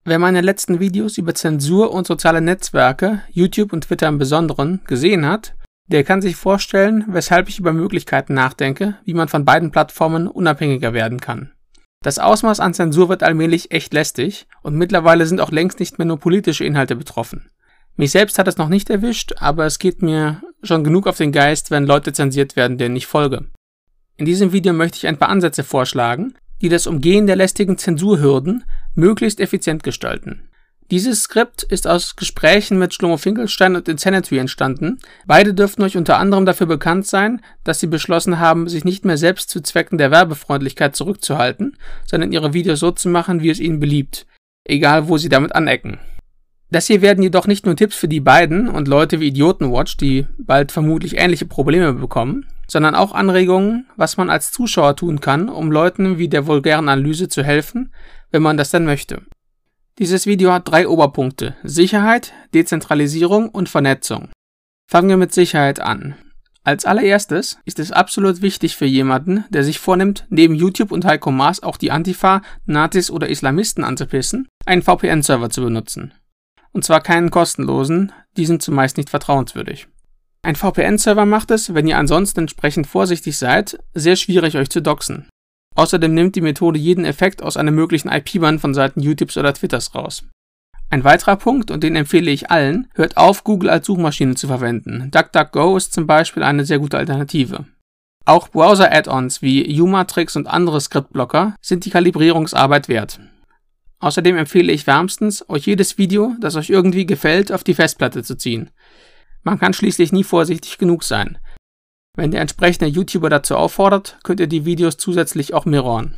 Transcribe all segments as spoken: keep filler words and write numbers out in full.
Wer meine letzten Videos über Zensur und soziale Netzwerke, YouTube und Twitter im Besonderen, gesehen hat, der kann sich vorstellen, weshalb ich über Möglichkeiten nachdenke, wie man von beiden Plattformen unabhängiger werden kann. Das Ausmaß an Zensur wird allmählich echt lästig und mittlerweile sind auch längst nicht mehr nur politische Inhalte betroffen. Mich selbst hat es noch nicht erwischt, aber es geht mir schon genug auf den Geist, wenn Leute zensiert werden, denen ich folge. In diesem Video möchte ich ein paar Ansätze vorschlagen, die das Umgehen der lästigen Zensurhürden möglichst effizient gestalten. Dieses Skript ist aus Gesprächen mit Shlomo Finkelstein und Insanity entstanden. Beide dürften euch unter anderem dafür bekannt sein, dass sie beschlossen haben, sich nicht mehr selbst zu Zwecken der Werbefreundlichkeit zurückzuhalten, sondern ihre Videos so zu machen, wie es ihnen beliebt, egal wo sie damit anecken. Das hier werden jedoch nicht nur Tipps für die beiden und Leute wie Idiotenwatch, die bald vermutlich ähnliche Probleme bekommen, sondern auch Anregungen, was man als Zuschauer tun kann, um Leuten wie der vulgären Analyse zu helfen, wenn man das dann möchte. Dieses Video hat drei Oberpunkte: Sicherheit, Dezentralisierung und Vernetzung. Fangen wir mit Sicherheit an. Als allererstes ist es absolut wichtig für jemanden, der sich vornimmt, neben YouTube und Heiko Maas auch die Antifa, Nazis oder Islamisten anzupissen, einen V P N-Server zu benutzen. Und zwar keinen kostenlosen, die sind zumeist nicht vertrauenswürdig. Ein V P N-Server macht es, wenn ihr ansonsten entsprechend vorsichtig seid, sehr schwierig euch zu doxen. Außerdem nimmt die Methode jeden Effekt aus einem möglichen I P-Band von Seiten YouTubes oder Twitters raus. Ein weiterer Punkt, und den empfehle ich allen, hört auf, Google als Suchmaschine zu verwenden. DuckDuckGo ist zum Beispiel eine sehr gute Alternative. Auch Browser-Add-ons wie Umatrix und andere Skriptblocker sind die Kalibrierungsarbeit wert. Außerdem empfehle ich wärmstens, euch jedes Video, das euch irgendwie gefällt, auf die Festplatte zu ziehen. Man kann schließlich nie vorsichtig genug sein. Wenn der entsprechende YouTuber dazu auffordert, könnt ihr die Videos zusätzlich auch mirrorn.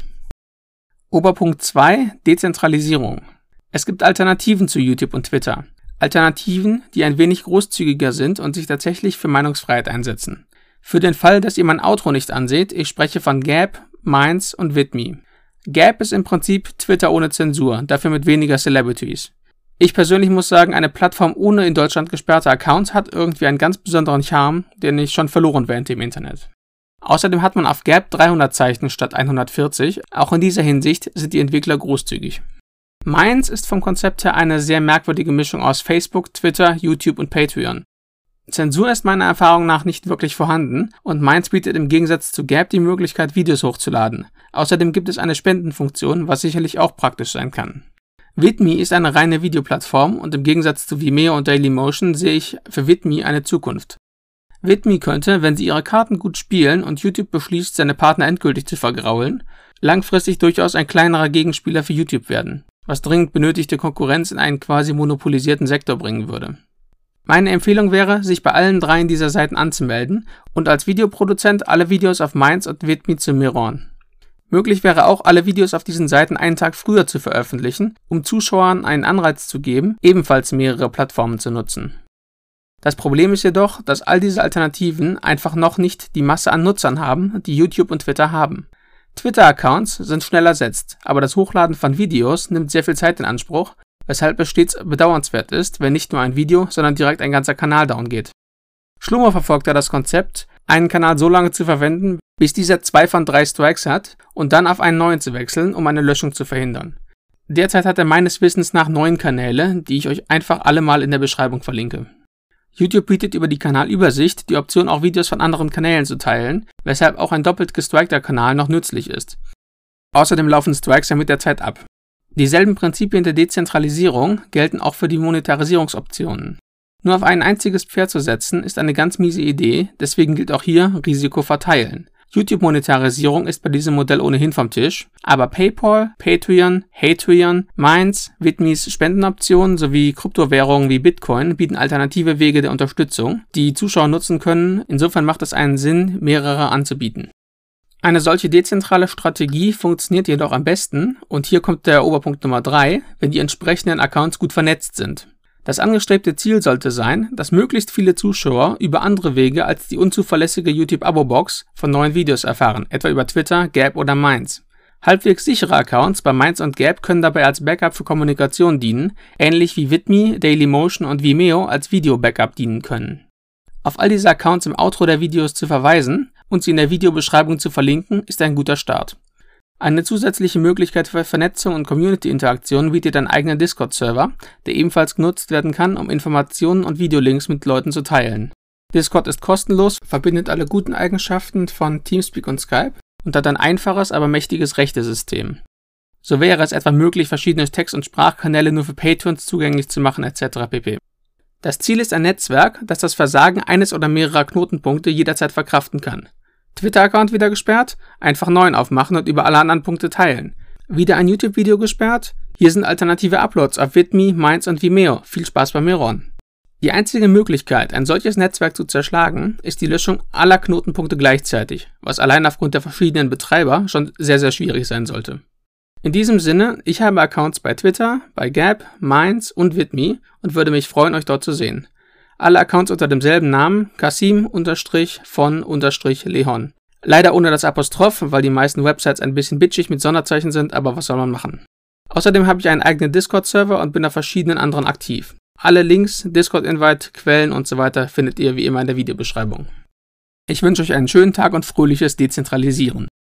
Oberpunkt zwei: Dezentralisierung. Es gibt Alternativen zu YouTube und Twitter. Alternativen, die ein wenig großzügiger sind und sich tatsächlich für Meinungsfreiheit einsetzen. Für den Fall, dass ihr mein Outro nicht anseht, ich spreche von Gab, Minds und Vidme. Gab ist im Prinzip Twitter ohne Zensur, dafür mit weniger Celebrities. Ich persönlich muss sagen, eine Plattform ohne in Deutschland gesperrte Accounts hat irgendwie einen ganz besonderen Charme, den ich schon verloren wähnte im Internet. Außerdem hat man auf Gab dreihundert Zeichen statt hundertvierzig, auch in dieser Hinsicht sind die Entwickler großzügig. Minds ist vom Konzept her eine sehr merkwürdige Mischung aus Facebook, Twitter, YouTube und Patreon. Zensur ist meiner Erfahrung nach nicht wirklich vorhanden und Minds bietet im Gegensatz zu Gab die Möglichkeit, Videos hochzuladen. Außerdem gibt es eine Spendenfunktion, was sicherlich auch praktisch sein kann. Vidme ist eine reine Videoplattform und im Gegensatz zu Vimeo und Dailymotion sehe ich für Vidme eine Zukunft. Vidme könnte, wenn sie ihre Karten gut spielen und YouTube beschließt, seine Partner endgültig zu vergraulen, langfristig durchaus ein kleinerer Gegenspieler für YouTube werden, was dringend benötigte Konkurrenz in einen quasi monopolisierten Sektor bringen würde. Meine Empfehlung wäre, sich bei allen dreien dieser Seiten anzumelden und als Videoproduzent alle Videos auf Minds und Vidme zu mirrorn. Möglich wäre auch, alle Videos auf diesen Seiten einen Tag früher zu veröffentlichen, um Zuschauern einen Anreiz zu geben, ebenfalls mehrere Plattformen zu nutzen. Das Problem ist jedoch, dass all diese Alternativen einfach noch nicht die Masse an Nutzern haben, die YouTube und Twitter haben. Twitter-Accounts sind schnell ersetzt, aber das Hochladen von Videos nimmt sehr viel Zeit in Anspruch, weshalb es stets bedauernswert ist, wenn nicht nur ein Video, sondern direkt ein ganzer Kanal down geht. Shlomo verfolgt ja das Konzept, einen Kanal so lange zu verwenden, bis dieser zwei von drei Strikes hat und dann auf einen neuen zu wechseln, um eine Löschung zu verhindern. Derzeit hat er meines Wissens nach neun Kanäle, die ich euch einfach alle mal in der Beschreibung verlinke. YouTube bietet über die Kanalübersicht die Option, auch Videos von anderen Kanälen zu teilen, weshalb auch ein doppelt gestrikter Kanal noch nützlich ist. Außerdem laufen Strikes ja mit der Zeit ab. Dieselben Prinzipien der Dezentralisierung gelten auch für die Monetarisierungsoptionen. Nur auf ein einziges Pferd zu setzen, ist eine ganz miese Idee, deswegen gilt auch hier Risiko verteilen. YouTube-Monetarisierung ist bei diesem Modell ohnehin vom Tisch, aber PayPal, Patreon, Hatreon, Minds, Vidmes Spendenoptionen sowie Kryptowährungen wie Bitcoin bieten alternative Wege der Unterstützung, die Zuschauer nutzen können, insofern macht es einen Sinn, mehrere anzubieten. Eine solche dezentrale Strategie funktioniert jedoch am besten, und hier kommt der Oberpunkt Nummer drei, wenn die entsprechenden Accounts gut vernetzt sind. Das angestrebte Ziel sollte sein, dass möglichst viele Zuschauer über andere Wege als die unzuverlässige YouTube-Abo-Box von neuen Videos erfahren, etwa über Twitter, Gab oder Minds. Halbwegs sichere Accounts bei Minds und Gab können dabei als Backup für Kommunikation dienen, ähnlich wie Vidme, Dailymotion und Vimeo als Video-Backup dienen können. Auf all diese Accounts im Outro der Videos zu verweisen und sie in der Videobeschreibung zu verlinken, ist ein guter Start. Eine zusätzliche Möglichkeit für Vernetzung und Community-Interaktion bietet ein eigener Discord-Server, der ebenfalls genutzt werden kann, um Informationen und Videolinks mit Leuten zu teilen. Discord ist kostenlos, verbindet alle guten Eigenschaften von Teamspeak und Skype und hat ein einfaches, aber mächtiges Rechtesystem. So wäre es etwa möglich, verschiedene Text- und Sprachkanäle nur für Patrons zugänglich zu machen et cetera pp. Das Ziel ist ein Netzwerk, das das Versagen eines oder mehrerer Knotenpunkte jederzeit verkraften kann. Twitter-Account wieder gesperrt? Einfach neuen aufmachen und über alle anderen Punkte teilen. Wieder ein YouTube-Video gesperrt? Hier sind alternative Uploads auf Vidme, Minds und Vimeo. Viel Spaß beim Miron. Die einzige Möglichkeit, ein solches Netzwerk zu zerschlagen, ist die Löschung aller Knotenpunkte gleichzeitig, was allein aufgrund der verschiedenen Betreiber schon sehr, sehr schwierig sein sollte. In diesem Sinne, ich habe Accounts bei Twitter, bei Gab, Minds und Vidme und würde mich freuen, euch dort zu sehen. Alle Accounts unter demselben Namen, Kasim-von-Lehon. Leider ohne das Apostroph, weil die meisten Websites ein bisschen bitchig mit Sonderzeichen sind, aber was soll man machen. Außerdem habe ich einen eigenen Discord-Server und bin auf verschiedenen anderen aktiv. Alle Links, Discord-Invite, Quellen und so weiter findet ihr wie immer in der Videobeschreibung. Ich wünsche euch einen schönen Tag und fröhliches Dezentralisieren.